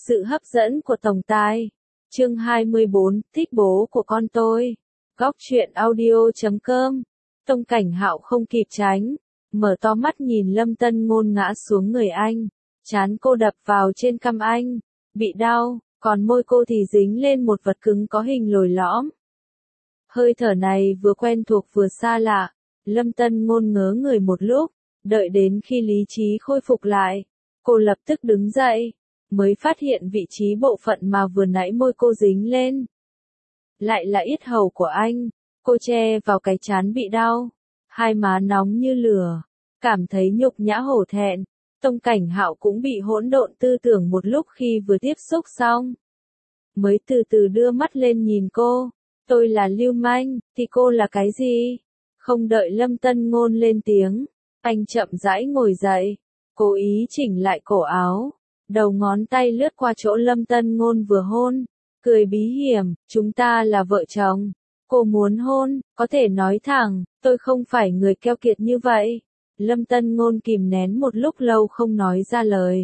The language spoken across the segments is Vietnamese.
Sự hấp dẫn của tổng tài. Chương 24, thích bố của con tôi. Góc truyện audio.com. Tông Cảnh Hạo không kịp tránh, mở to mắt nhìn Lâm Tân Ngôn ngã xuống người anh. Trán cô đập vào trên cằm anh, bị đau, còn môi cô thì dính lên một vật cứng có hình lồi lõm. Hơi thở này vừa quen thuộc vừa xa lạ, Lâm Tân Ngôn ngớ người một lúc, đợi đến khi lý trí khôi phục lại, cô lập tức đứng dậy, mới phát hiện vị trí bộ phận mà vừa nãy môi cô dính lên. Lại là yết hầu của anh, cô che vào cái trán bị đau, hai má nóng như lửa, cảm thấy nhục nhã hổ thẹn. Tông Cảnh Hạo cũng bị hỗn độn tư tưởng một lúc khi vừa tiếp xúc xong. Mới từ từ đưa mắt lên nhìn cô, tôi là lưu manh, thì cô là cái gì? Không đợi Lâm Tân Ngôn lên tiếng, anh chậm rãi ngồi dậy, cố ý chỉnh lại cổ áo, đầu ngón tay lướt qua chỗ Lâm Tân Ngôn vừa hôn, cười bí hiểm, chúng ta là vợ chồng. Cô muốn hôn, có thể nói thẳng, tôi không phải người keo kiệt như vậy. Lâm Tân Ngôn kìm nén một lúc lâu không nói ra lời.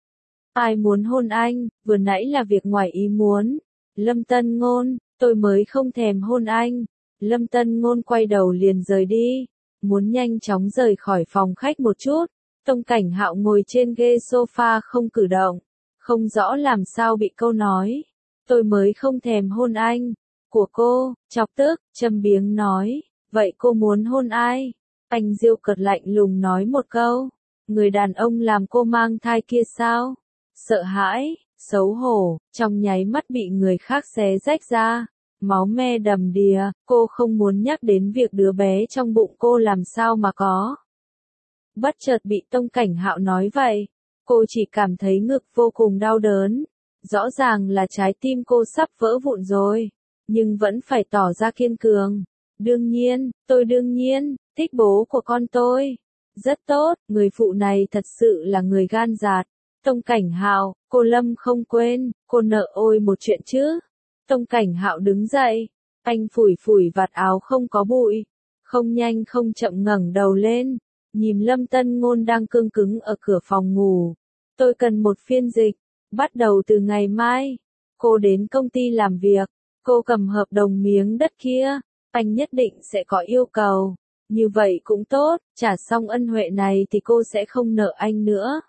Ai muốn hôn anh, vừa nãy là việc ngoài ý muốn. Lâm Tân Ngôn, tôi mới không thèm hôn anh. Lâm Tân Ngôn quay đầu liền rời đi, muốn nhanh chóng rời khỏi phòng khách một chút. Tông Cảnh Hạo ngồi trên ghế sofa không cử động, không rõ làm sao bị câu nói. Tôi mới không thèm hôn anh, của cô, chọc tức, châm biếng nói, vậy cô muốn hôn ai? Anh diêu cợt lạnh lùng nói một câu, người đàn ông làm cô mang thai kia sao? Sợ hãi, xấu hổ, trong nháy mắt bị người khác xé rách ra, máu me đầm đìa, cô không muốn nhắc đến việc đứa bé trong bụng cô làm sao mà có. Bất chợt bị Tông Cảnh Hạo nói vậy, cô chỉ cảm thấy ngực vô cùng đau đớn, rõ ràng là trái tim cô sắp vỡ vụn rồi, nhưng vẫn phải tỏ ra kiên cường. Tôi đương nhiên, thích bố của con tôi. Rất tốt, người phụ này thật sự là người gan dạt. Tông Cảnh Hạo, cô Lâm không quên, cô nợ ôi một chuyện chứ. Tông Cảnh Hạo đứng dậy, anh phủi phủi vạt áo không có bụi, không nhanh không chậm ngẩng đầu lên, nhìn Lâm Tân Ngôn đang cương cứng ở cửa phòng ngủ. Tôi cần một phiên dịch, bắt đầu từ ngày mai. Cô đến công ty làm việc, cô cầm hợp đồng miếng đất kia, anh nhất định sẽ có yêu cầu. Như vậy cũng tốt, trả xong ân huệ này thì cô sẽ không nợ anh nữa.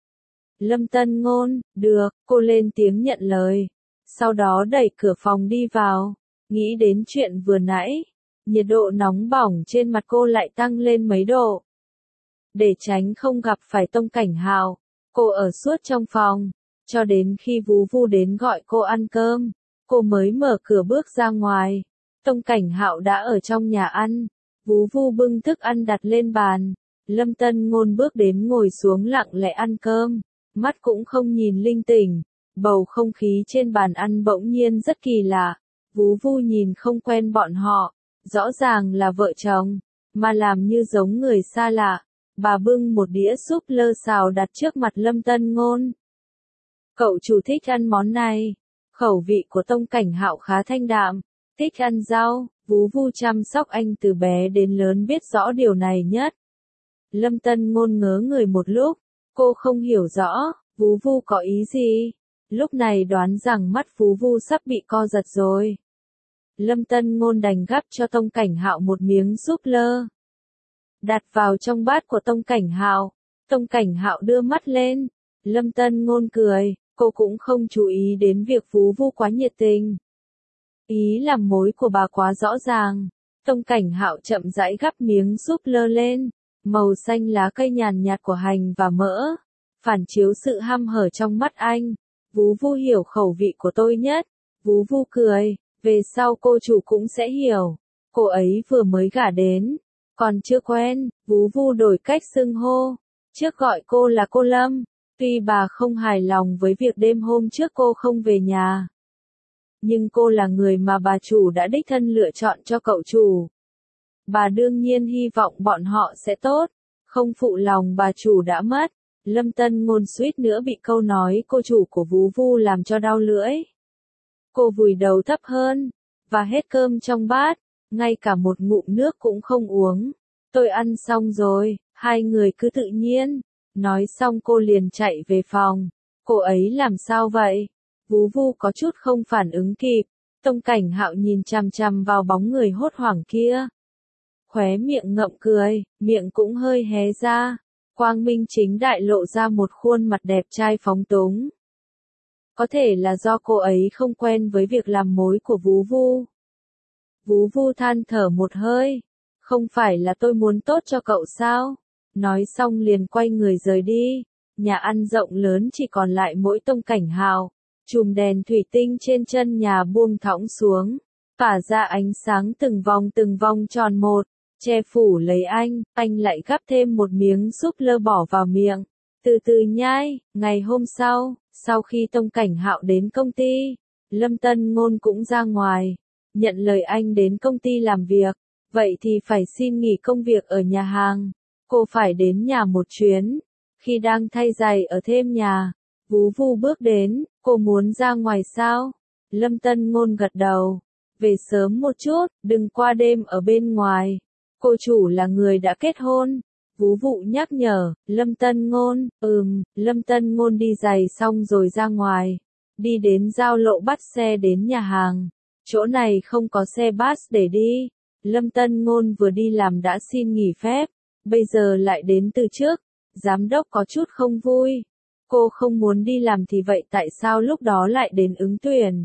Lâm Tân Ngôn, được, cô lên tiếng nhận lời. Sau đó đẩy cửa phòng đi vào, nghĩ đến chuyện vừa nãy, nhiệt độ nóng bỏng trên mặt cô lại tăng lên mấy độ. Để tránh không gặp phải Tông Cảnh Hạo, cô ở suốt trong phòng, cho đến khi Vú Vu đến gọi cô ăn cơm, cô mới mở cửa bước ra ngoài. Tông Cảnh Hạo đã ở trong nhà ăn, Vú Vu bưng thức ăn đặt lên bàn, Lâm Tân Ngôn bước đến ngồi xuống lặng lẽ ăn cơm, mắt cũng không nhìn linh tinh. Bầu không khí trên bàn ăn bỗng nhiên rất kỳ lạ, Vú Vu nhìn không quen bọn họ, rõ ràng là vợ chồng, mà làm như giống người xa lạ. Bà bưng một đĩa súp lơ xào đặt trước mặt Lâm Tân Ngôn. Cậu chủ thích ăn món này. Khẩu vị của Tông Cảnh Hạo khá thanh đạm, thích ăn rau, Vú Vu chăm sóc anh từ bé đến lớn biết rõ điều này nhất. Lâm Tân Ngôn ngớ người một lúc, cô không hiểu rõ, Vú Vu có ý gì. Lúc này đoán rằng mắt Vú Vu sắp bị co giật rồi. Lâm Tân Ngôn đành gắp cho Tông Cảnh Hạo một miếng súp lơ, đặt vào trong bát của Tông Cảnh Hạo. Tông Cảnh Hạo đưa mắt lên, Lâm Tân Ngôn cười, cô cũng không chú ý đến việc Vú Vu quá nhiệt tình. Ý làm mối của bà quá rõ ràng. Tông Cảnh Hạo chậm rãi gắp miếng súp lơ lên, màu xanh lá cây nhàn nhạt của hành và mỡ, phản chiếu sự hăm hở trong mắt anh. Vú Vu hiểu khẩu vị của tôi nhất. Vú Vu cười, về sau cô chủ cũng sẽ hiểu. Cô ấy vừa mới gả đến, còn chưa quen. Vú Vu đổi cách xưng hô, trước gọi cô là cô Lâm. Tuy bà không hài lòng với việc đêm hôm trước cô không về nhà, nhưng cô là người mà bà chủ đã đích thân lựa chọn cho cậu chủ. Bà đương nhiên hy vọng bọn họ sẽ tốt, không phụ lòng bà chủ đã mất. Lâm Tân Ngôn suýt nữa bị câu nói cô chủ của Vú Vu làm cho đau lưỡi. Cô vùi đầu thấp hơn, và hết cơm trong bát, ngay cả một ngụm nước cũng không uống. Tôi ăn xong rồi, hai người cứ tự nhiên. Nói xong cô liền chạy về phòng. Cô ấy làm sao vậy? Vú Vu có chút không phản ứng kịp. Tông Cảnh Hạo nhìn chằm chằm vào bóng người hốt hoảng kia. Khóe miệng ngậm cười, miệng cũng hơi hé ra. Quang minh chính đại lộ ra một khuôn mặt đẹp trai phóng túng. Có thể là do cô ấy không quen với việc làm mối của Vú Vu. Vú Vu than thở một hơi. Không phải là tôi muốn tốt cho cậu sao? Nói xong liền quay người rời đi. Nhà ăn rộng lớn chỉ còn lại mỗi Tông Cảnh Hạo. Chùm đèn thủy tinh trên chân nhà buông thõng xuống. Phả ra ánh sáng từng vòng tròn một. Che phủ lấy anh lại gắp thêm một miếng súp lơ bỏ vào miệng. Từ từ nhai, ngày hôm sau khi Tông Cảnh Hạo đến công ty, Lâm Tân Ngôn cũng ra ngoài, nhận lời anh đến công ty làm việc, vậy thì phải xin nghỉ công việc ở nhà hàng, cô phải đến nhà một chuyến, khi đang thay giày ở thêm nhà, Vú Vu bước đến, cô muốn ra ngoài sao? Lâm Tân Ngôn gật đầu, về sớm một chút, đừng qua đêm ở bên ngoài, cô chủ là người đã kết hôn. Vú Vu nhắc nhở, Lâm Tân Ngôn, Lâm Tân Ngôn đi giày xong rồi ra ngoài, đi đến giao lộ bắt xe đến nhà hàng, chỗ này không có xe bus để đi, Lâm Tân Ngôn vừa đi làm đã xin nghỉ phép, bây giờ lại đến từ trước, giám đốc có chút không vui, cô không muốn đi làm thì vậy tại sao lúc đó lại đến ứng tuyển?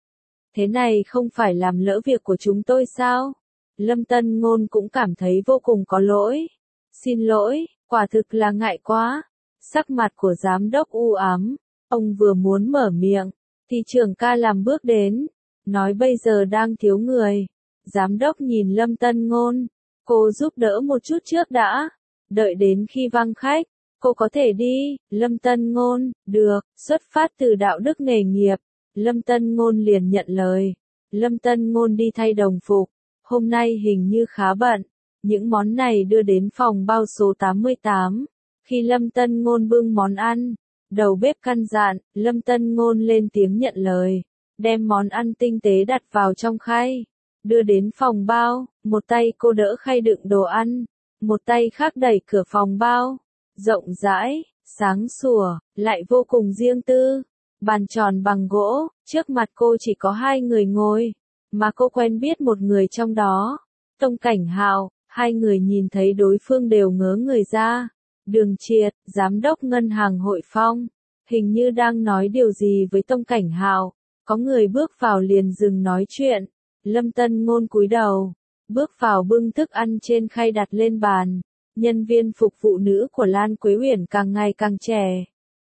Thế này không phải làm lỡ việc của chúng tôi sao? Lâm Tân Ngôn cũng cảm thấy vô cùng có lỗi. Xin lỗi, quả thực là ngại quá. Sắc mặt của giám đốc u ám. Ông vừa muốn mở miệng, thì trưởng ca làm bước đến. Nói bây giờ đang thiếu người. Giám đốc nhìn Lâm Tân Ngôn. Cô giúp đỡ một chút trước đã. Đợi đến khi vắng khách, cô có thể đi. Lâm Tân Ngôn, được, xuất phát từ đạo đức nghề nghiệp. Lâm Tân Ngôn liền nhận lời. Lâm Tân Ngôn đi thay đồng phục. Hôm nay hình như khá bận. Những món này đưa đến phòng bao số 88. Khi Lâm Tân Ngôn bưng món ăn, đầu bếp căn dặn, Lâm Tân Ngôn lên tiếng nhận lời, đem món ăn tinh tế đặt vào trong khay, đưa đến phòng bao, một tay cô đỡ khay đựng đồ ăn, một tay khác đẩy cửa phòng bao, rộng rãi, sáng sủa, lại vô cùng riêng tư. Bàn tròn bằng gỗ, trước mặt cô chỉ có 2 người ngồi, mà cô quen biết một người trong đó, Tông Cảnh Hạo. 2 người nhìn thấy đối phương đều ngớ người ra. Đường Triệt, giám đốc ngân hàng Hội Phong, hình như đang nói điều gì với Tông Cảnh Hạo. Có người bước vào liền dừng nói chuyện. Lâm Tân Ngôn cúi đầu, bước vào bưng thức ăn trên khay đặt lên bàn. Nhân viên phục vụ nữ của Lan Quế Uyển càng ngày càng trẻ.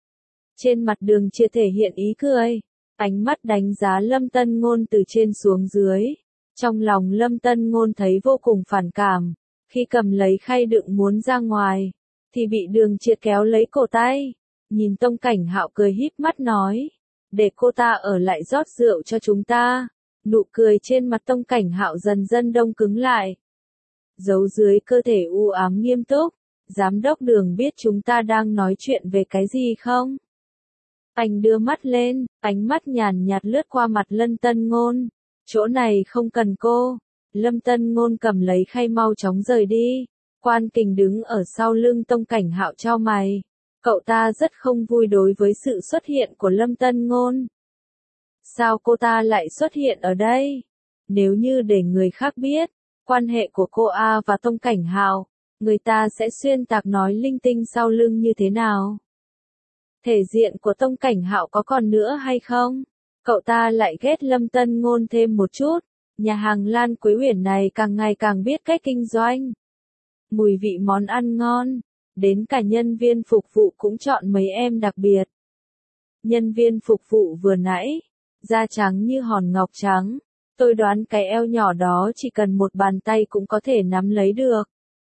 Trên mặt Đường Triệt thể hiện ý cười, ánh mắt đánh giá Lâm Tân Ngôn từ trên xuống dưới. Trong lòng Lâm Tân Ngôn thấy vô cùng phản cảm, khi cầm lấy khay đựng muốn ra ngoài, thì bị Đường Triệt kéo lấy cổ tay, nhìn Tông Cảnh Hạo cười híp mắt nói, để cô ta ở lại rót rượu cho chúng ta. Nụ cười trên mặt Tông Cảnh Hạo dần dần đông cứng lại. Giấu dưới cơ thể u ám nghiêm túc, giám đốc Đường biết chúng ta đang nói chuyện về cái gì không? Anh đưa mắt lên, ánh mắt nhàn nhạt lướt qua mặt Lâm Tân Ngôn. Chỗ này không cần cô. Lâm Tân Ngôn cầm lấy khay mau chóng rời đi. Quan Kình đứng ở sau lưng Tông Cảnh Hạo chau mày. Cậu ta rất không vui đối với sự xuất hiện của Lâm Tân Ngôn. Sao cô ta lại xuất hiện ở đây? Nếu như để người khác biết, quan hệ của cô A và Tông Cảnh Hạo, người ta sẽ xuyên tạc nói linh tinh sau lưng như thế nào? Thể diện của Tông Cảnh Hạo có còn nữa hay không? Cậu ta lại ghét Lâm Tân Ngôn thêm một chút. Nhà hàng Lan Quế Uyển này càng ngày càng biết cách kinh doanh. Mùi vị món ăn ngon, đến cả nhân viên phục vụ cũng chọn mấy em đặc biệt. Nhân viên phục vụ vừa nãy, da trắng như hòn ngọc trắng, tôi đoán cái eo nhỏ đó chỉ cần một bàn tay cũng có thể nắm lấy được.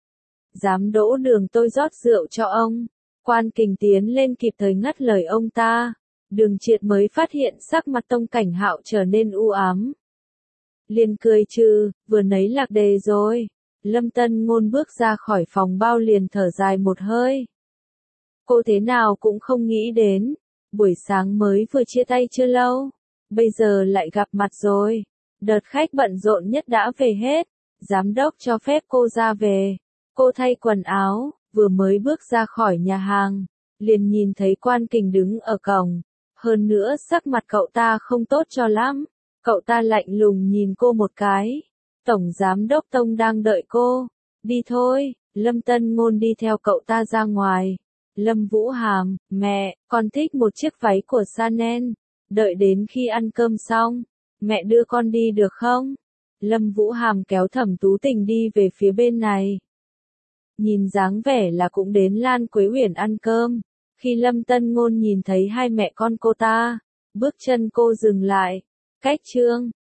Giám đỗ Đường, tôi rót rượu cho ông. Quan Kình tiến lên kịp thời ngắt lời ông ta. Đường Triệt mới phát hiện sắc mặt Tông Cảnh Hạo trở nên u ám. Liền cười trừ, vừa nấy lạc đề rồi. Lâm Tân Ngôn bước ra khỏi phòng bao liền thở dài một hơi. Cô thế nào cũng không nghĩ đến, buổi sáng mới vừa chia tay chưa lâu, bây giờ lại gặp mặt rồi. Đợt khách bận rộn nhất đã về hết, giám đốc cho phép cô ra về. Cô thay quần áo, vừa mới bước ra khỏi nhà hàng, liền nhìn thấy Quan Kình đứng ở cổng. Hơn nữa sắc mặt cậu ta không tốt cho lắm. Cậu ta lạnh lùng nhìn cô một cái. Tổng giám đốc Tông đang đợi cô. Đi thôi, Lâm Tân Ngôn đi theo cậu ta ra ngoài. Lâm Vũ Hàm, mẹ, con thích một chiếc váy của Chanel. Đợi đến khi ăn cơm xong, mẹ đưa con đi được không? Lâm Vũ Hàm kéo Thẩm Tú Tình đi về phía bên này. Nhìn dáng vẻ là cũng đến Lan Quế Uyển ăn cơm. Khi Lâm Tân Ngôn nhìn thấy hai mẹ con cô ta, bước chân cô dừng lại. Cách chương